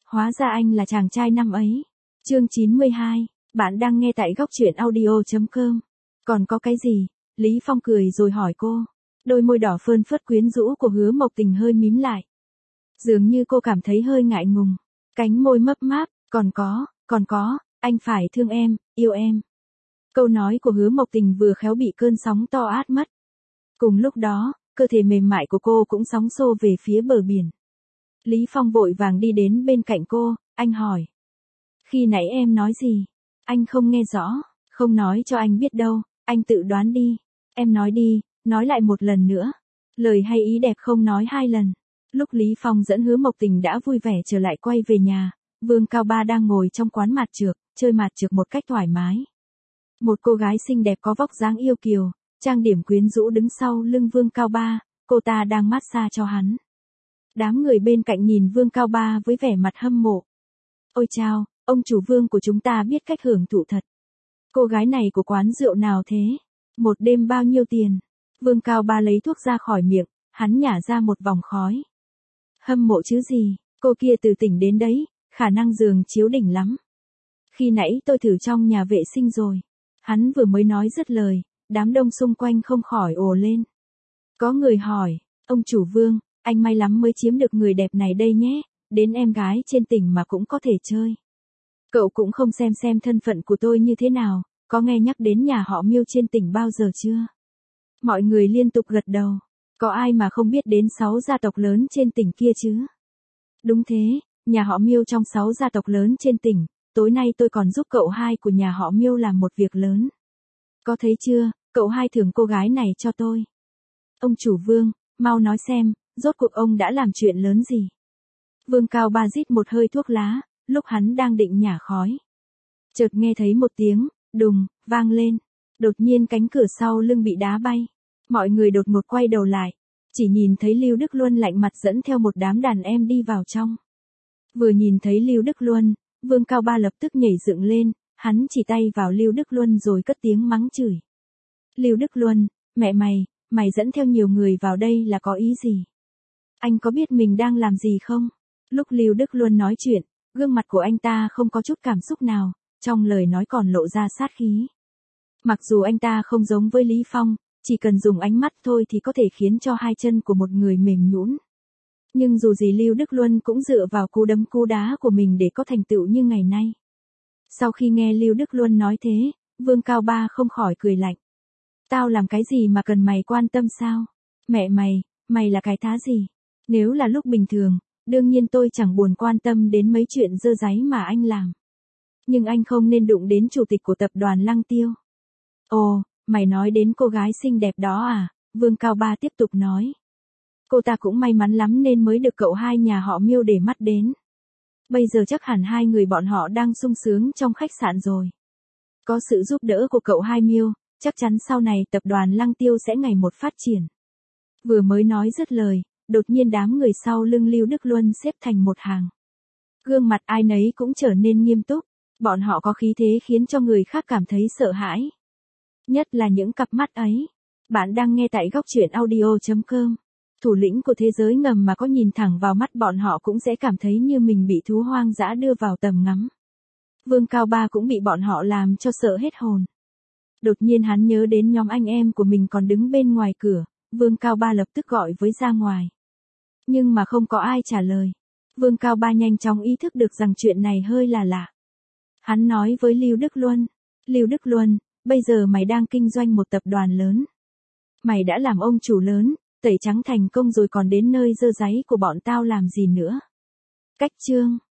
Hóa ra anh là chàng trai năm ấy. Chương 92, bạn đang nghe tại góc truyện audio.com. Còn có cái gì? Lý Phong cười rồi hỏi cô. Đôi môi đỏ phơn phớt quyến rũ của Hứa Mộc Tình hơi mím lại. Dường như cô cảm thấy hơi ngại ngùng. Cánh môi mấp máp, còn có, anh phải thương em, yêu em. Câu nói của Hứa Mộc Tình vừa khéo bị cơn sóng to át mất. Cùng lúc đó, cơ thể mềm mại của cô cũng sóng xô về phía bờ biển. Lý Phong vội vàng đi đến bên cạnh cô, anh hỏi. Khi nãy em nói gì? Anh không nghe rõ, không nói cho anh biết đâu, anh tự đoán đi. Em nói đi, nói lại một lần nữa. Lời hay ý đẹp không nói hai lần. Lúc Lý Phong dẫn Hứa Mộc Tình đã vui vẻ trở lại quay về nhà, Vương Cao Ba đang ngồi trong quán mạt trược, chơi mạt trược một cách thoải mái. Một cô gái xinh đẹp có vóc dáng yêu kiều, trang điểm quyến rũ đứng sau lưng Vương Cao Ba, cô ta đang massage cho hắn. Đám người bên cạnh nhìn Vương Cao Ba với vẻ mặt hâm mộ. Ôi chao, ông chủ Vương của chúng ta biết cách hưởng thụ thật. Cô gái này của quán rượu nào thế? Một đêm bao nhiêu tiền? Vương Cao Ba lấy thuốc ra khỏi miệng, hắn nhả ra một vòng khói. Hâm mộ chứ gì, cô kia từ tỉnh đến đấy, khả năng giường chiếu đỉnh lắm. Khi nãy tôi thử trong nhà vệ sinh rồi. Hắn vừa mới nói dứt lời, đám đông xung quanh không khỏi ồ lên. Có người hỏi, ông chủ Vương, anh may lắm mới chiếm được người đẹp này đây nhé, đến em gái trên tỉnh mà cũng có thể chơi. Cậu cũng không xem thân phận của tôi như thế nào, có nghe nhắc đến nhà họ Miêu trên tỉnh bao giờ chưa? Mọi người liên tục gật đầu, có ai mà không biết đến 6 gia tộc lớn trên tỉnh kia chứ? Đúng thế, nhà họ Miêu trong 6 gia tộc lớn trên tỉnh, tối nay tôi còn giúp cậu hai của nhà họ Miêu làm một việc lớn. Có thấy chưa, cậu hai thưởng cô gái này cho tôi. Ông chủ Vương, mau nói xem, rốt cuộc ông đã làm chuyện lớn gì? Vương Cao Ba rít một hơi thuốc lá, lúc hắn đang định nhả khói. Chợt nghe thấy một tiếng, đùng, vang lên. Đột nhiên cánh cửa sau lưng bị đá bay. Mọi người đột ngột quay đầu lại. Chỉ nhìn thấy Lưu Đức Luân lạnh mặt dẫn theo một đám đàn em đi vào trong. Vừa nhìn thấy Lưu Đức Luân, Vương Cao Ba lập tức nhảy dựng lên, hắn chỉ tay vào Lưu Đức Luân rồi cất tiếng mắng chửi. Lưu Đức Luân, mẹ mày dẫn theo nhiều người vào đây là có ý gì? Anh có biết mình đang làm gì không? Lúc Lưu Đức Luân nói chuyện, gương mặt của anh ta không có chút cảm xúc nào, trong lời nói còn lộ ra sát khí. Mặc dù anh ta không giống với Lý Phong, chỉ cần dùng ánh mắt thôi thì có thể khiến cho hai chân của một người mềm nhũn. Nhưng dù gì Lưu Đức Luân cũng dựa vào cú đấm cú đá của mình để có thành tựu như ngày nay. Sau khi nghe Lưu Đức Luân nói thế, Vương Cao Ba không khỏi cười lạnh. Tao làm cái gì mà cần mày quan tâm sao? Mẹ mày là cái thá gì? Nếu là lúc bình thường, đương nhiên tôi chẳng buồn quan tâm đến mấy chuyện dơ dáy mà anh làm. Nhưng anh không nên đụng đến chủ tịch của tập đoàn Lăng Tiêu. Ồ, mày nói đến cô gái xinh đẹp đó à? Vương Cao Ba tiếp tục nói. Cô ta cũng may mắn lắm nên mới được cậu hai nhà họ Miêu để mắt đến. Bây giờ chắc hẳn hai người bọn họ đang sung sướng trong khách sạn rồi. Có sự giúp đỡ của cậu hai Miêu, chắc chắn sau này tập đoàn Lăng Tiêu sẽ ngày một phát triển. Vừa mới nói dứt lời, đột nhiên đám người sau lưng Lưu Đức Luân xếp thành một hàng. Gương mặt ai nấy cũng trở nên nghiêm túc, bọn họ có khí thế khiến cho người khác cảm thấy sợ hãi. Nhất là những cặp mắt ấy. Bạn đang nghe tại góc truyện audio.com. Thủ lĩnh của thế giới ngầm mà có nhìn thẳng vào mắt bọn họ cũng sẽ cảm thấy như mình bị thú hoang dã đưa vào tầm ngắm. Vương Cao Ba cũng bị bọn họ làm cho sợ hết hồn. Đột nhiên hắn nhớ đến nhóm anh em của mình còn đứng bên ngoài cửa, Vương Cao Ba lập tức gọi với ra ngoài. Nhưng mà không có ai trả lời. Vương Cao Ba nhanh chóng ý thức được rằng chuyện này hơi là lạ. Hắn nói với Lưu Đức Luân. Lưu Đức Luân, bây giờ mày đang kinh doanh một tập đoàn lớn. Mày đã làm ông chủ lớn, tẩy trắng thành công rồi còn đến nơi dơ dáy của bọn tao làm gì nữa. Cách chương.